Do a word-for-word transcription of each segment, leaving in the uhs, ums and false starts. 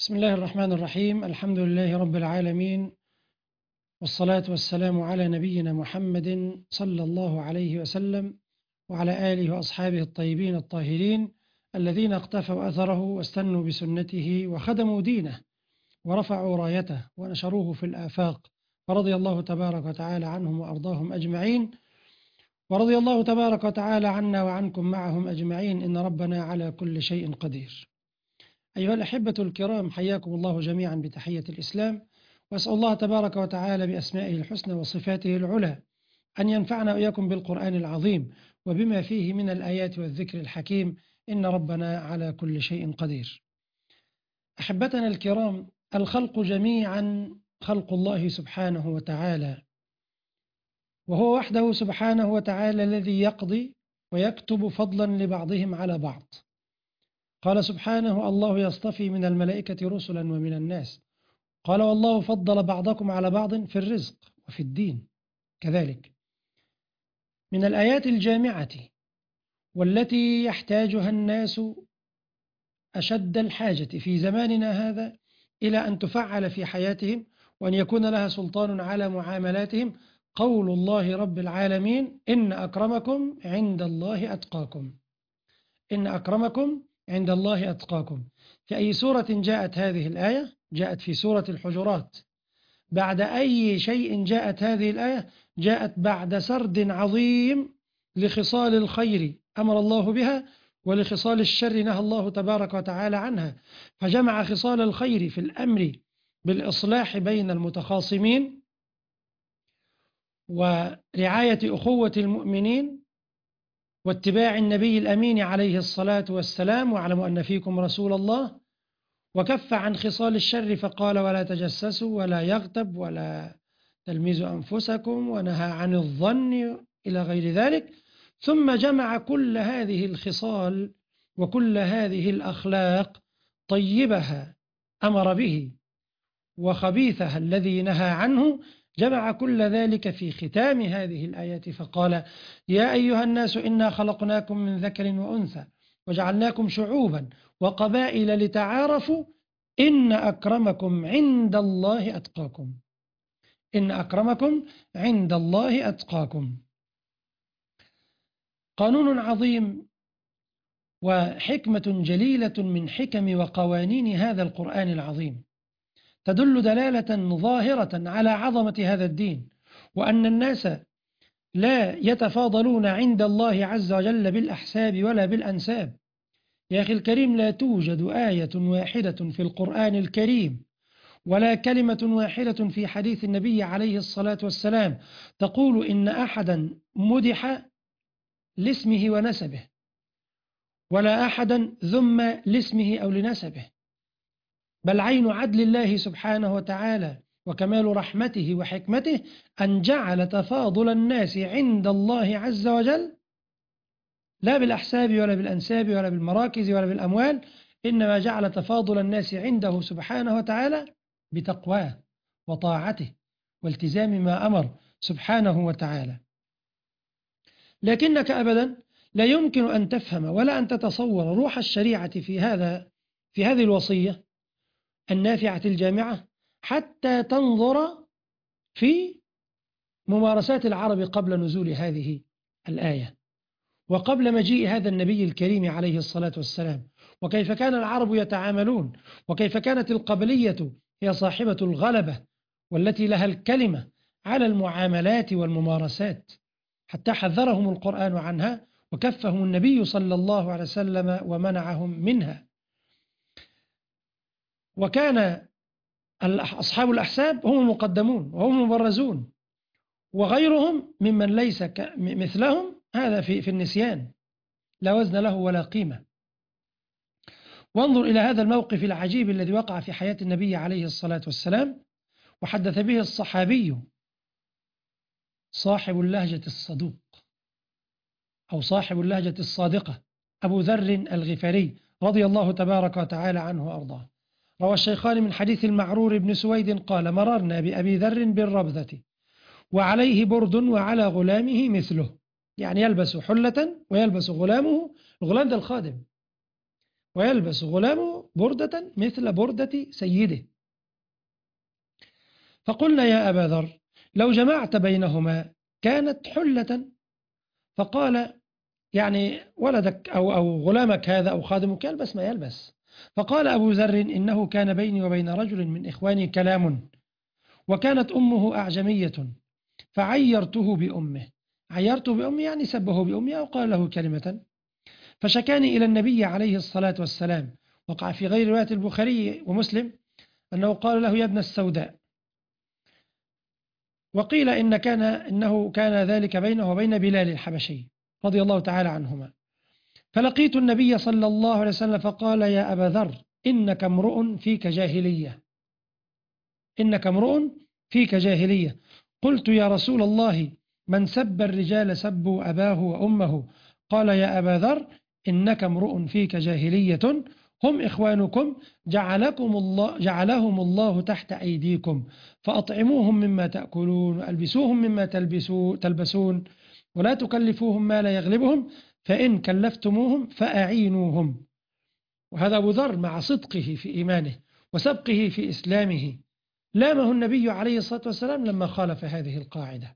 بسم الله الرحمن الرحيم. الحمد لله رب العالمين، والصلاة والسلام على نبينا محمد صلى الله عليه وسلم وعلى آله وأصحابه الطيبين الطاهرين الذين اقتفوا أثره واستنوا بسنته وخدموا دينه ورفعوا رايته ونشروه في الآفاق، ورضي الله تبارك وتعالى عنهم وأرضاهم أجمعين، ورضي الله تبارك وتعالى عنا وعنكم معهم أجمعين، إن ربنا على كل شيء قدير. أيها الأحبة الكرام، حياكم الله جميعا بتحية الإسلام، وأسأل الله تبارك وتعالى بأسمائه الحسنى وصفاته العلى أن ينفعنا وإياكم بالقرآن العظيم وبما فيه من الآيات والذكر الحكيم، إن ربنا على كل شيء قدير. أحبتنا الكرام، الخلق جميعا خلق الله سبحانه وتعالى، وهو وحده سبحانه وتعالى الذي يقضي ويكتب فضلا لبعضهم على بعض. قال سبحانه: الله يصطفي من الملائكة رسلا ومن الناس. قال: والله فضل بعضكم على بعض في الرزق وفي الدين كذلك. من الآيات الجامعة والتي يحتاجها الناس أشد الحاجة في زماننا هذا إلى أن تفعل في حياتهم وأن يكون لها سلطان على معاملاتهم، قول الله رب العالمين: إن أكرمكم عند الله أتقاكم. إن أكرمكم عند الله أتقاكم. في أي سورة جاءت هذه الآية؟ جاءت في سورة الحجرات. بعد أي شيء جاءت هذه الآية؟ جاءت بعد سرد عظيم لخصال الخير أمر الله بها، ولخصال الشر نهى الله تبارك وتعالى عنها، فجمع خصال الخير في الأمر بالإصلاح بين المتخاصمين ورعاية أخوة المؤمنين واتباع النبي الأمين عليه الصلاة والسلام، واعلموا أن فيكم رسول الله، وكف عن خصال الشر فقال: ولا تجسسوا ولا يغتب ولا تلمزوا أنفسكم، ونهى عن الظن إلى غير ذلك. ثم جمع كل هذه الخصال وكل هذه الأخلاق، طيبها أمر به وخبيثها الذي نهى عنه، جمع كل ذلك في ختام هذه الآيات فقال: يا أيها الناس إنا خلقناكم من ذكر وأنثى وجعلناكم شعوبا وقبائل لتعارفوا إن أكرمكم عند الله أتقاكم. إن أكرمكم عند الله أتقاكم. قانون عظيم وحكمة جليلة من حكم وقوانين هذا القرآن العظيم، تدل دلالة ظاهرة على عظمة هذا الدين، وأن الناس لا يتفاضلون عند الله عز وجل بالأحساب ولا بالأنساب. يا أخي الكريم، لا توجد آية واحدة في القرآن الكريم ولا كلمة واحدة في حديث النبي عليه الصلاة والسلام تقول إن أحدا مدح لاسمه ونسبه، ولا أحدا ذم لاسمه أو لنسبه، بل عين عدل الله سبحانه وتعالى وكمال رحمته وحكمته أن جعل تفاضل الناس عند الله عز وجل لا بالأحساب ولا بالأنساب ولا بالمراكز ولا بالأموال، إنما جعل تفاضل الناس عنده سبحانه وتعالى بتقواه وطاعته والتزام ما أمر سبحانه وتعالى. لكنك أبدا لا يمكن أن تفهم ولا أن تتصور روح الشريعة في هذا في هذه الوصية النافعة الجامعة حتى تنظر في ممارسات العرب قبل نزول هذه الآية وقبل مجيء هذا النبي الكريم عليه الصلاة والسلام، وكيف كان العرب يتعاملون، وكيف كانت القبلية هي صاحبة الغلبة والتي لها الكلمة على المعاملات والممارسات، حتى حذرهم القرآن عنها وكفهم النبي صلى الله عليه وسلم ومنعهم منها. وكان أصحاب الأحساب هم المقدمون وهم المبرزون، وغيرهم ممن ليس مثلهم هذا في في النسيان لا وزن له ولا قيمة. وانظر إلى هذا الموقف العجيب الذي وقع في حياة النبي عليه الصلاة والسلام، وحدث به الصحابي صاحب اللهجة الصدوق أو صاحب اللهجة الصادقة أبو ذر الغفاري رضي الله تبارك وتعالى عنه وأرضاه. روى الشيخان من حديث المعرور بن سويد قال: مررنا بأبي ذر بالربذة وعليه برد وعلى غلامه مثله، يعني يلبس حلة ويلبس غلامه، الغلام ده الخادم، ويلبس غلامه بردة مثل بردة سيده. فقلنا يا أبا ذر لو جمعت بينهما كانت حلة. فقال يعني ولدك أو, أو غلامك هذا أو خادمك يلبس ما يلبس. فقال أبو ذر إنه كان بيني وبين رجل من إخواني كلام، وكانت أمه أعجمية، فعيرته بأمه. عيرته بأمه يعني سبه بأمه أو قال له كلمة، فشكاني إلى النبي عليه الصلاة والسلام. وقع في غير رواية البخاري ومسلم أنه قال له يا ابن السوداء. وقيل إن كان إنه كان ذلك بينه وبين بلال الحبشي رضي الله تعالى عنهما. فلقيت النبي صلى الله عليه وسلم فقال يا أبا ذر إنك امرؤ فيك جاهلية، إنك امرؤ فيك جاهلية. قلت يا رسول الله من سب الرجال سبوا أباه وأمه. قال يا أبا ذر إنك امرؤ فيك جاهلية، هم إخوانكم جعلكم الله جعلهم الله تحت أيديكم، فأطعموهم مما تأكلون وألبسوهم مما تلبسون تلبسون ولا تكلفوهم ما لا يغلبهم، فإن كلفتموهم فأعينوهم. وهذا أبو ذر مع صدقه في إيمانه وسبقه في إسلامه لامه النبي عليه الصلاة والسلام لما خالف هذه القاعدة.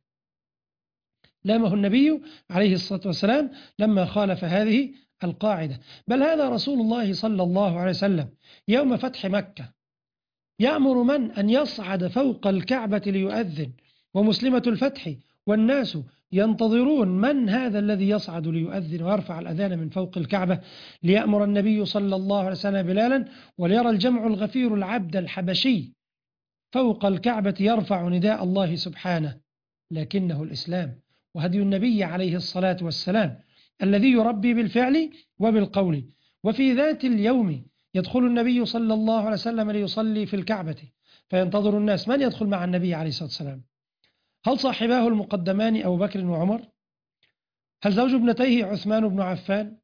لامه النبي عليه الصلاة والسلام لما خالف هذه القاعدة. بل هذا رسول الله صلى الله عليه وسلم يوم فتح مكة يأمر من أن يصعد فوق الكعبة ليؤذن، ومسلمة الفتح والناس ينتظرون من هذا الذي يصعد ليؤذن ويرفع الأذان من فوق الكعبة. ليأمر النبي صلى الله عليه وسلم بلالا، وليرى الجمع الغفير العبد الحبشي فوق الكعبة يرفع نداء الله سبحانه، لكنه الإسلام وهدي النبي عليه الصلاة والسلام الذي يربي بالفعل وبالقول. وفي ذات اليوم يدخل النبي صلى الله عليه وسلم ليصلي في الكعبة، فينتظر الناس من يدخل مع النبي عليه الصلاة والسلام. هل صاحباه المقدمان أبو بكر وعمر؟ هل زوج ابنتيه عثمان بن عفان؟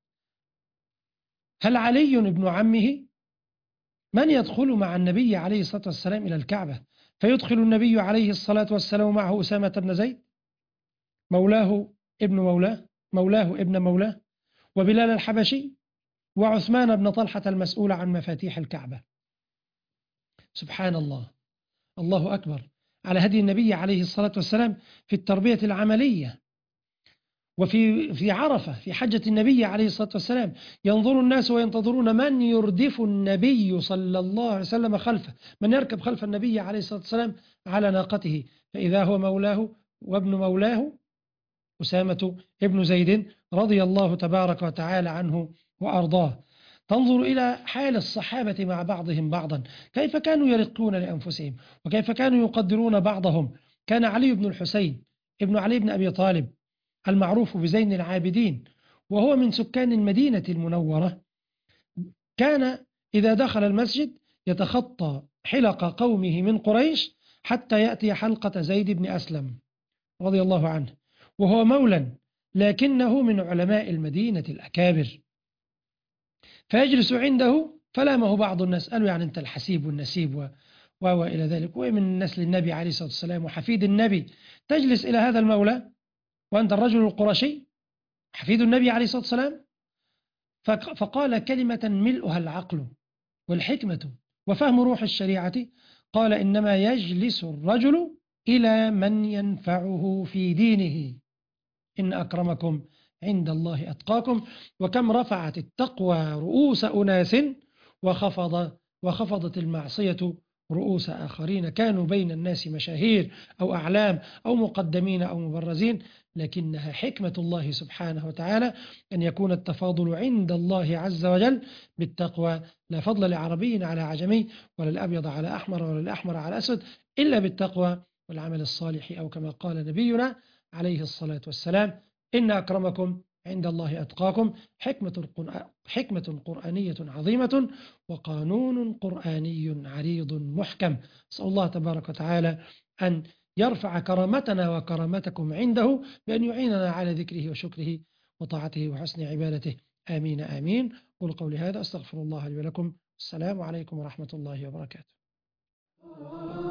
هل علي بن عمه؟ من يدخل مع النبي عليه الصلاة والسلام إلى الكعبة فيدخل النبي عليه الصلاة والسلام معه أسامة بن زيد مولاه ابن مولاه مولاه ابن مولاه، وبلال الحبشي، وعثمان بن طلحة المسؤول عن مفاتيح الكعبة. سبحان الله، الله أكبر على هدي النبي عليه الصلاة والسلام في التربية العملية. وفي في عرفة في حجة النبي عليه الصلاة والسلام ينظر الناس وينتظرون من يردف النبي صلى الله عليه وسلم خلفه، من يركب خلف النبي عليه الصلاة والسلام على ناقته، فإذا هو مولاه وابن مولاه أسامة ابن زيد رضي الله تبارك وتعالى عنه وأرضاه. تنظر إلى حال الصحابة مع بعضهم بعضا، كيف كانوا يرقون لأنفسهم وكيف كانوا يقدرون بعضهم. كان علي بن الحسين ابن علي بن أبي طالب المعروف بزين العابدين، وهو من سكان المدينة المنورة، كان إذا دخل المسجد يتخطى حلق قومه من قريش حتى يأتي حلقة زيد بن أسلم رضي الله عنه، وهو مولى لكنه من علماء المدينة الأكابر، فيجلس عنده فلامه بعض الناس، قالوا يعني أنت الحسيب والنسيب و... وإلى ذلك، ومن نسل النبي عليه الصلاة والسلام وحفيد النبي، تجلس إلى هذا المولى وأنت الرجل القرشي حفيد النبي عليه الصلاة والسلام. فقال كلمة ملؤها العقل والحكمة وفهم روح الشريعة، قال إنما يجلس الرجل إلى من ينفعه في دينه، إن أكرمكم عند الله أتقاكم. وكم رفعت التقوى رؤوس أناس وخفض وخفضت المعصية رؤوس آخرين كانوا بين الناس مشاهير أو أعلام أو مقدمين أو مبرزين، لكنها حكمة الله سبحانه وتعالى أن يكون التفاضل عند الله عز وجل بالتقوى. لا فضل لعربي على عجمي ولا الأبيض على أحمر ولا الأحمر على أسود إلا بالتقوى والعمل الصالح، أو كما قال نبينا عليه الصلاة والسلام إن أكرمكم عند الله أتقاكم. حكمة حكمة قرآنية عظيمة وقانون قرآني عريض محكم. أسأل الله تبارك وتعالى أن يرفع كرامتنا وكرامتكم عنده بأن يعيننا على ذكره وشكره وطاعته وحسن عبادته. آمين آمين. قل قولي هذا أستغفر الله لي ولكم. السلام عليكم ورحمة الله وبركاته.